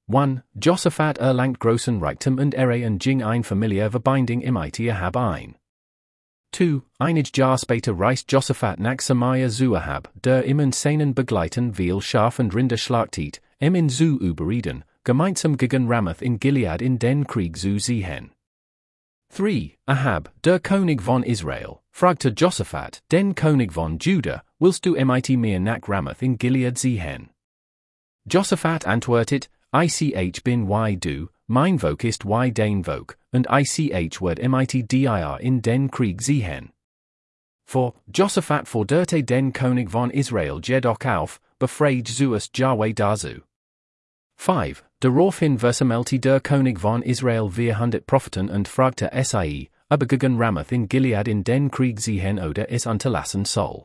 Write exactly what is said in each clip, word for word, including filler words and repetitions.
one. Josaphat erlangt großen Reichtum und Ehre und ging ein Familie Verbindung mit Ahab ein. two. Einige Jahr später reist Josaphat nach Samaria zu Ahab, der ihm in seinen Begleitern viel Schaf und Rinder schlachtet, ihm in zu überreden, gemeinsam gegen Ramoth in Gilead in den Krieg zu ziehen. three. Ahab, der König von Israel, fragte Josaphat, den König von Juda, willst du mit mir nach Ramoth in Gilead ziehen? Josaphat antwortet, Ich bin wie du, mein Volk ist wie dein Volk, und ich werd mit dir in den Krieg ziehen. For Josaphat forderte den König von Israel jedoch auf, befreit zuerst Jahwe dazu. five. Daraufhin versammelte der König von Israel vierhundert Propheten und fragte sie, ob er gegen Ramoth in Gilead in den Krieg ziehen oder es unterlassen soll.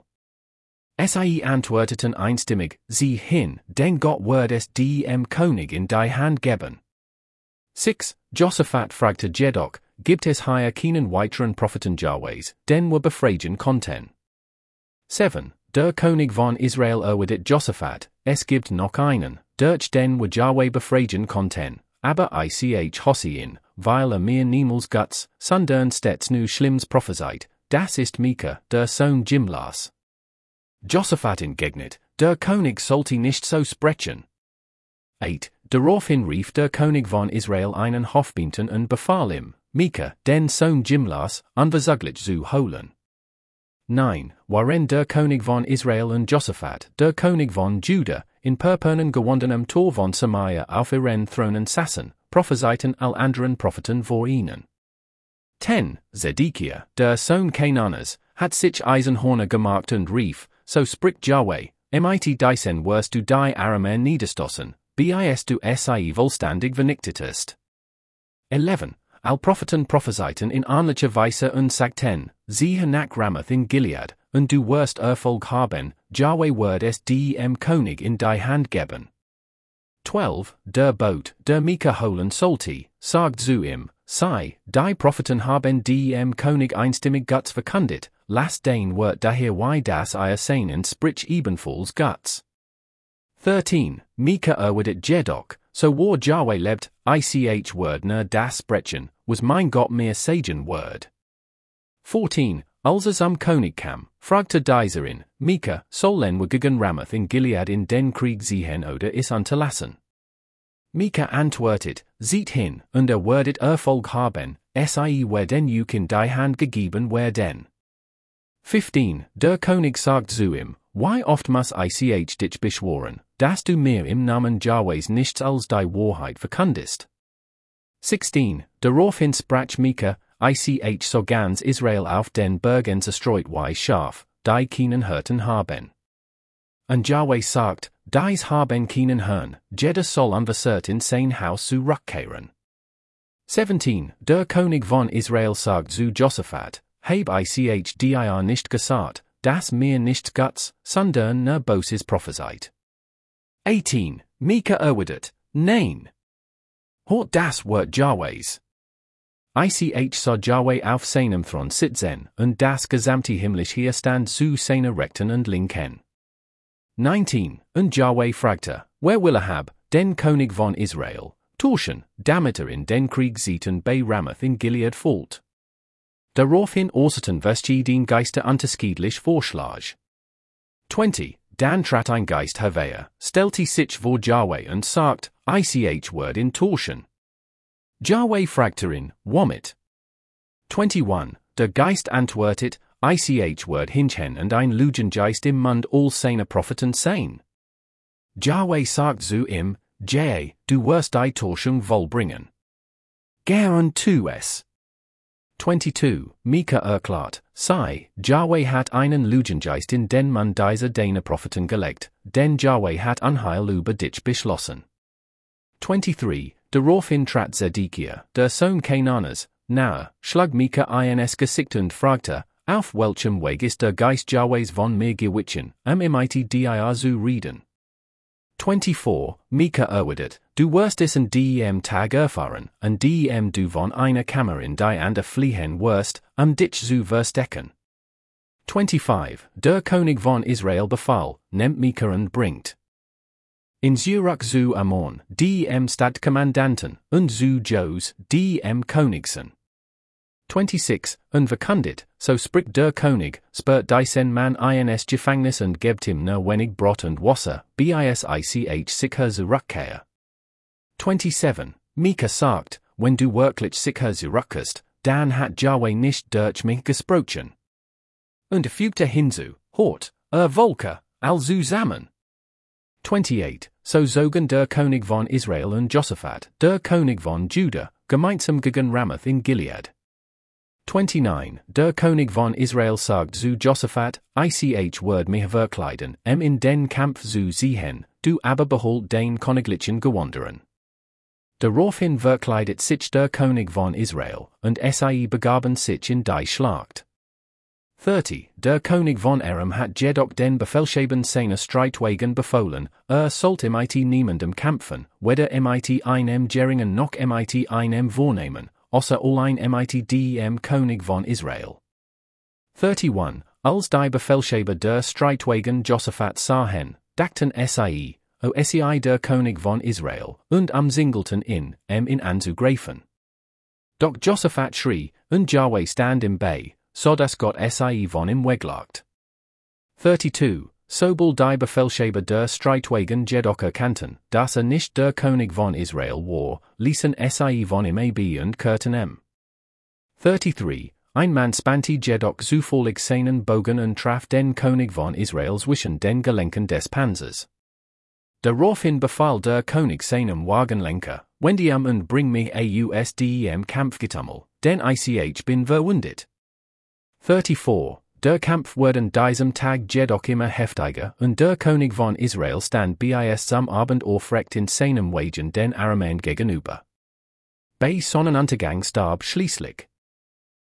Sie antworteten einstimmig, sieh hin, denn Gott wird es dem König in die Hand geben. six. Josaphat fragte jedoch, gibt es hier keinen weiteren Propheten Jahwes, den wir befragen konnten? seven. Der König von Israel erwidert Josaphat, es gibt noch einen, durch den wir Jahwe befragen konnten, aber ich hosse ihn, weil er mir niemals Guts, sondern stets nu Schlimms prophezeit, das ist Mika, der Sohn Jimlas. Josaphat entgegnet, der König sollte nicht so sprechen. eight. Daraufhin rief der König von Israel einen Hofbeamten und befahl ihm, Mika, den Sohn Jimlas, unversaglich zu holen. nine. Waren der König von Israel und Josaphat, der König von Juda, in purpurnen gewondenem Tor von Samaria auf ihren Thronen saßen, prophezeiten all anderen Propheten vor ihnen. ten. Zedekiah, der Sohn Kenanas, hat sich Eisenhorner gemacht und rief, so spricht Jahwe, mit diesen wirst du die Aramäer niederstoßen, bis du sie vollständig vernichtetest. eleven. All Propheten prophezeiten in ähnlicher Weise und sagten, siehe nach Ramoth in Gilead, und du wirst Erfolg haben, Jahwe wird es dem König in die Hand geben. twelve. Der Boot, der Mika holen sollte, sagt zu ihm, sei, die Propheten haben dem König einstimmig Guts verkündet, lass den wird daher wie das ihr seinen sprich ebenfalls Guts. thirteen. Mika erwidert jedoch, so war Jahwe lebt, ich word nur das sprechen, was mein Gott mir sagen word. fourteen. Als es am König kam, fragte dieser ihn, Mika, sollen wir gegen Ramoth in Gilead in den Krieg ziehen oder es unterlassen? Mika antwortet, sieht hin, und er werdet Erfolg haben, sie werden euch in die Hand gegeben werden. fifteen. Der König sagt zu ihm, wie oft muss ich dich beschworen, dass du mir im Namen Jahwes nichts als die Wahrheit verkündest? sixteen. Daraufhin sprach Mika, ich so ganz Israel auf den Bergen zerstreut wie Schaf, die keinen Hirten haben. Und Jahwe sagt, dies haben keinen Hirn, jeder soll unversehrt in sein Haus zurückkehren. seventeen. Der König von Israel sagt zu Josaphat, heb ich dir nicht gesagt, dass mir nicht Guts, sondern nur Boses prophezeit. eighteen. Mika erwidert, nein. Hort das Wort Jahwes. Ich sah Jahwe auf seinem Thron sitzen, und das gesamte himmlisch hier stand zu seiner Rechten und Linken. nineteen. Und Jahwe fragte, wer will Ahab, den König von Israel, tauschen, damit er in den Krieg zieht und bei Ramoth in Gilead fällt? Daraufhin äußerten verschiedene Geister unterschiedlich Vorschlag. twenty. Dann trat ein Geist hervor, stellte sich vor Jahwe und sagt, ich word in tauschen. Jahwe fragte ihn, womit? twenty-one. Der Geist antwortet, ich word hinchen und ein Lügengeist im Mund all seiner Propheten sein. Jahwe sagt zu ihm, Jae, du wirst die Tauschung vollbringen. Gern tu es. twenty-two. Mika erklärt, sei, Jahwe hat einen Lügengeist in den Mund dieser deiner Propheten gelegt, denn Jahwe hat Unheil über dich beschlossen. twenty-three. Daraufhin trat Zedekiah, der Sohn Kenanas, nahe, schlug Mika ins Gesicht und fragte, auf welchem Weg ist der Geist Jahwes von mir gewichen, um mit dir zu reden? twenty-four. Mika erwidert, du wirst es an dem Tag erfahren, an dem du von einer Kammer in die andere fliehen wirst, um dich zu verstecken. twenty-five. Der König von Israel befahl, nehmt Mika und bringt In Zurich zu Amorn, dem Stadtkommandanten, und zu Jos, dem Königsen. twenty-six, und verkündet, so spricht der König, spurt diesen Mann ins Gefängnis und gebt ihm nur wenig Brot und Wasser, bis ich sicher zurückkehre. twenty-seven, Mika sagt, wenn du wirklich sicher zurückkehrst, dann hat Yahweh nicht durch mich gesprochen. Und fügte hinzu, hort, er Volker, all zusammen. twenty-eight, so zogen der König von Israel und Josaphat, der König von Juda, gemeinsam gegen Ramoth in Gilead. twenty-nine, der König von Israel sagt zu Josaphat, ich word mich verkleiden, em in den Kampf zu ziehen, du aber behold den königlichen Gewanderen. Daraufhin verkleidet sich der König von Israel, und sie begaben sich in die Schlacht. thirty, der König von Aram hat jedoch den Befehlshabern seiner Streitwagen befohlen, er sollte mit niemandem kämpfen, weder mit einem Geringen noch mit einem Vornehmen, außer allein mit dem König von Israel. thirty-one, als die Befehlshaber der Streitwagen Josaphat sahen, dachten sie, o sei der König von Israel, und am singelten in, em in anzugreifen. Doch Josaphat schrie, und Yahweh stand im Bei, so dass Gott sei von ihm weglagt. thirty-two, sobald die Befehlshaber der Streitwagen jedoch erkannten, dass er nicht der König von Israel war, ließen sie von ihm ab und kehrten em. thirty-three, ein Mann spannte jedoch zufällig seinen Bogen und traf den König von Israel zwischen den Gelenken des Panzers. Daraufhin befahl der König seinem Wagenlenker, wende um und bring mich aus dem Kampfgetümmel, denn ich bin verwundet. thirty-four, der Kampf wurde an diesem Tag jedoch immer heftiger, und der König von Israel stand bis zum Abend aufrecht in seinem Wagen den Aramäern gegenüber. Bei Sonnenuntergang starb schließlich